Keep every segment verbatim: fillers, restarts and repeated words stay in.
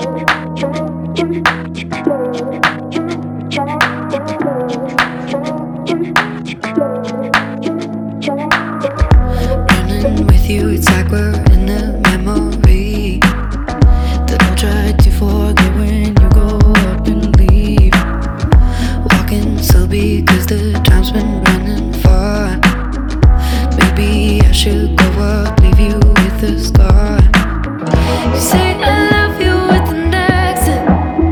Running with you, it's like we're in a memory that I'll try to forget when you go up and leave. Walking slow because the time's been running far. Maybe I should go up, leave you with a scar. You say I love you with an accent,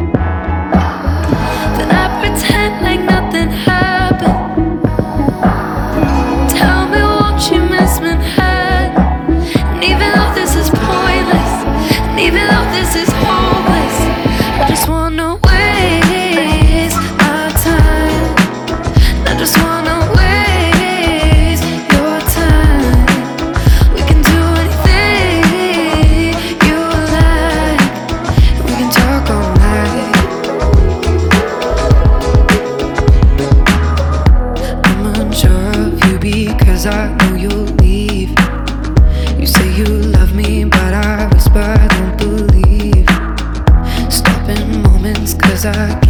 then I pretend like nothing happened. Tell me, won't you miss Manhattan? And even though this is pointless, and even though this is hopeless, I just wanna waste my time. I just wanna waste your time. We can do anything you like, and we can talk all night. I'm unsure of you because I know you'll leave. You say you love me, but I whisper I don't believe. Stopping moments cause I